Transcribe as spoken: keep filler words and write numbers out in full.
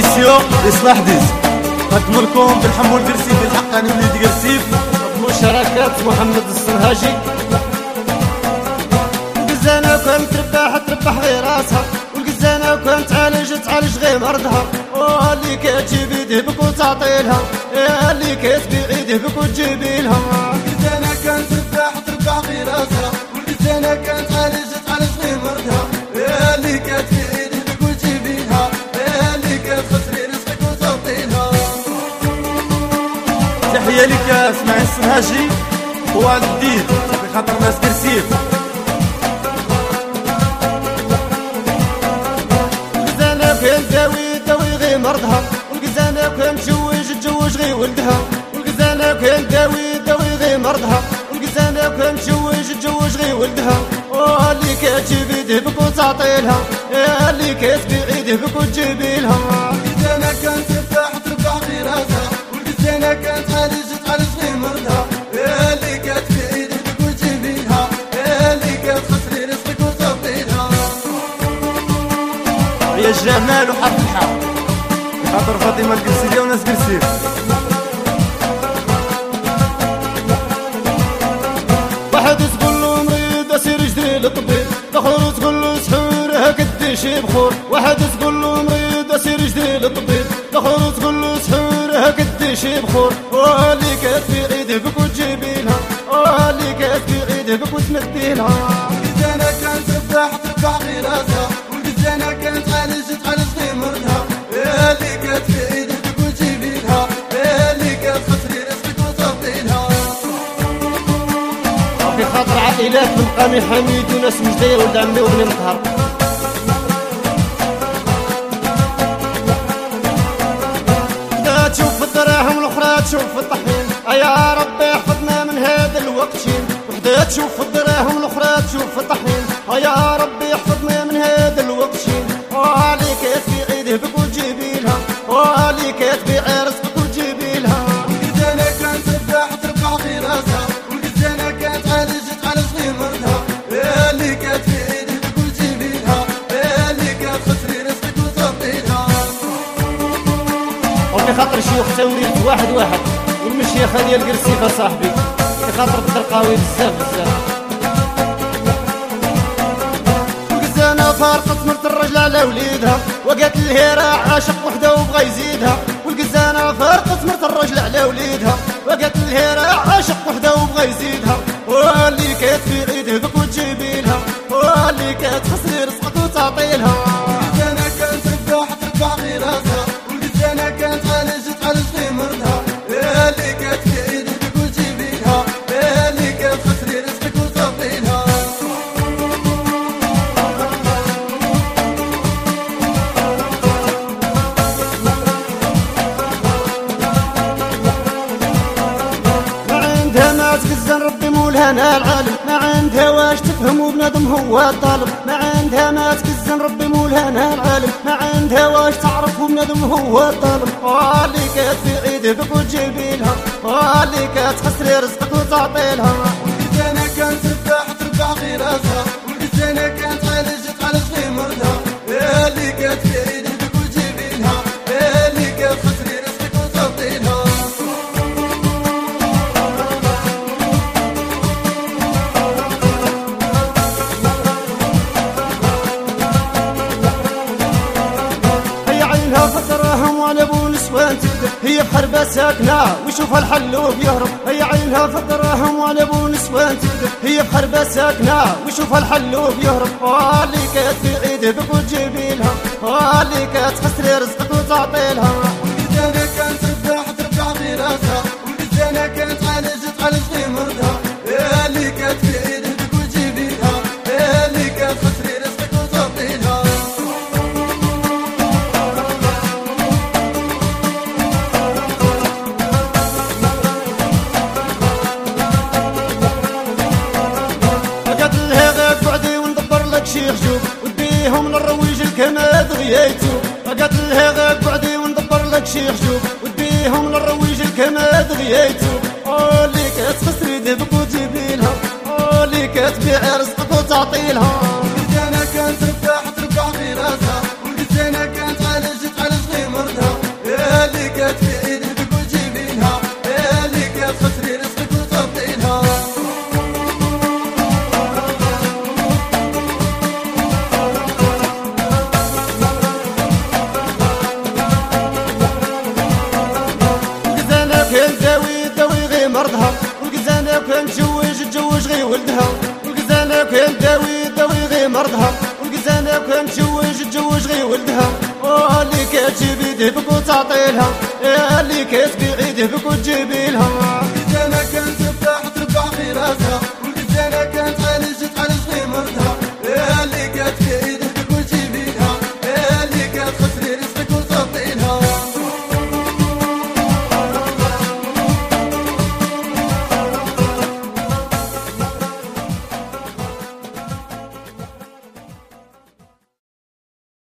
برودكسيون إصلاح ديز قدموا لكم بالحمول قرسيف الحقاني وليد قرسيف مشاركة محمد السنهاجي. القزانة كون تربح تربح غير راسها، والقزانة كون تعالج تعالج غير مرضها. واللي كتجيب يدهبك وتعطيلها، اللي كتبيع يدهبك وتجيبيلها. القزانة كون تربح تربح غير راسها، والقزانة كون تعالج تعالج غير مرضها. اللي كتبيع يدهبك وتجيبيلها، اللي كتخسري رزقك وتعطيلها. تحية لك اسماعيل السنهاجي وعلى الدين بخاطر ناس قرسيف. القزانة كان داوي داوي غير مرضها، والقزانة كان تزوج تزوج غير ولدها. والقزانة كان داوي داوي غير مرضها، والقزانة كان تزوج تزوج غير ولدها. واللي كتجيب يدهبك وتعطيلها، اللي كتبيع يدهبك وتجيبيلها. القزانة كانت تربح تربح غير راسها، والقزانة كانت تعالج تعالج غير مرضها. اللي كتبيع يدهبك وتجيبيلها، اللي كتخسري رزقك وتعطيلها. يا جمال وحرف الحق خاطر فاطمة القرسية وناس قرسيف. واحد تقول له مريض اسير جدري للطبيب، الاخر تقول له سحور هكديش بخور. واحد تقول له مريض اسير جدري للطبيب، الاخر تقول له سحور هكديش بخور. واللي كتبيع يدهبك وتجيبيلها، واللي كتبيع يدهبك وتمديلها. القزانة كانت تربح تربح غير راسها، والقزانة كانت تعالج تعالج غير مرضها. اللي كتبيع يدهبك وتجيبيلها، اللي كتخسري رزقك وتعطيلها. في خاطر عائلات من قامي حميد وناس مجدية ولد عمي وبني مطهر. وحدة تشوف الدراهم والاخرى تشوف الطحين، يا ربي احفظنا من هذا الوقتين. وحدة تشوف الدراهم والاخرى تشوف الطحين، يا ربي احفظنا من هذا الوقتين. واللي كتبيع يدهبك وتجيبيلها، واللي كتبيع رزقك وتجيبيلها. القزانة كانت تربح تربح غير راسها، والقزانة كانت تعالج تعالج غير مرضها. اللي كتبيع يدهبك وتجيبيلها، اللي كتخسري رزقك وتعطيلها. وفي خاطر شيوخ توريد واحد واحد والمشيخة ديال قرسيفة صاحبي، في خاطر الدرقاوي بزاف بزاف. القزانة فارقت مرت الرجل على وليدها، وقالت الهيرة عاشق وحده وبغى يزيدها. والقزانة فارقت مرت الرجل على وليدها، وقالت الهيرة عاشق وحده وبغى يزيدها. واللي كتبيع يدهبك وتجيبيلها، واللي كتخسري رزقك وتعطيلها. القزانة كانت تربح تربح غير راسها، والقزانة كانت تعالج تعالج غير مرضها. اللي كتبيع يدهبك وتجيبيلها، اللي كتخسري رزقك وتعطيلها. ما تقزن ربي مولهنا العالم، ما عندها واش تفهم وبنادم هو الطالب. ما عندها ما تقزن ربي مولهنا العالم، ما عندها واش تعرف وبنادم هو الطالب. واللي كتبيع يدهبك وتجيبيلها، واللي كتخسري رزقك وتعطيلها. والقزانة كانت تربح تربح غير راسها، والقزانة كانت تعالج تعالج غير مرضها. اللي كتبيع يدهبك وتجيبيلها، اللي كتخسري رزقك وتعطيلها. فدراهم وعلى ابو نسوان تكذب، هي بحربة ساكنة ويشوفها الحل وبيهرب. هي عينها فدراهم وعلى ابو نسوان تكذب، هي بحربة ساكنة ويشوفها الحل وبيهرب. واللي كتبيع يدهبك وتجيبيلها، واللي كتخسري رزقك وتعطيلها. والقزانة كانت تربح تربح غير راسها، والقزانة كانت تعالج تعالج غير مرضها. اللي كتبيع يدهبك وتجيبيلها، اللي كتخسري رزقك وتعطيلها. القزانة كانت تربح تربح غير راسها، والقزانة كانت تعالج تعالج غير مرضها. اللي كتبيع يدهبك وتجيبيلها، اللي كتخسري رزقك وتعطيلها. شيخ جوب وديهم للرويج الكماد غيايتو. قالت لها غاك بعدي وندبر لك شيخ جوب وديهم للرويج الكماد غيايتو. اللي كتخسري دبك وتجيبيلها، اللي كتبيع رزقك وتعطيلها. والقزانة كانت تربح تربح في راسها، والقزانة كانت تعالج تعالج غير مرضها. كان تزوج تزوج غير ولدها، واللي كتجيب يدهبك وتعطيلها، اللي كتبيع يدهبك وتجيبيلها.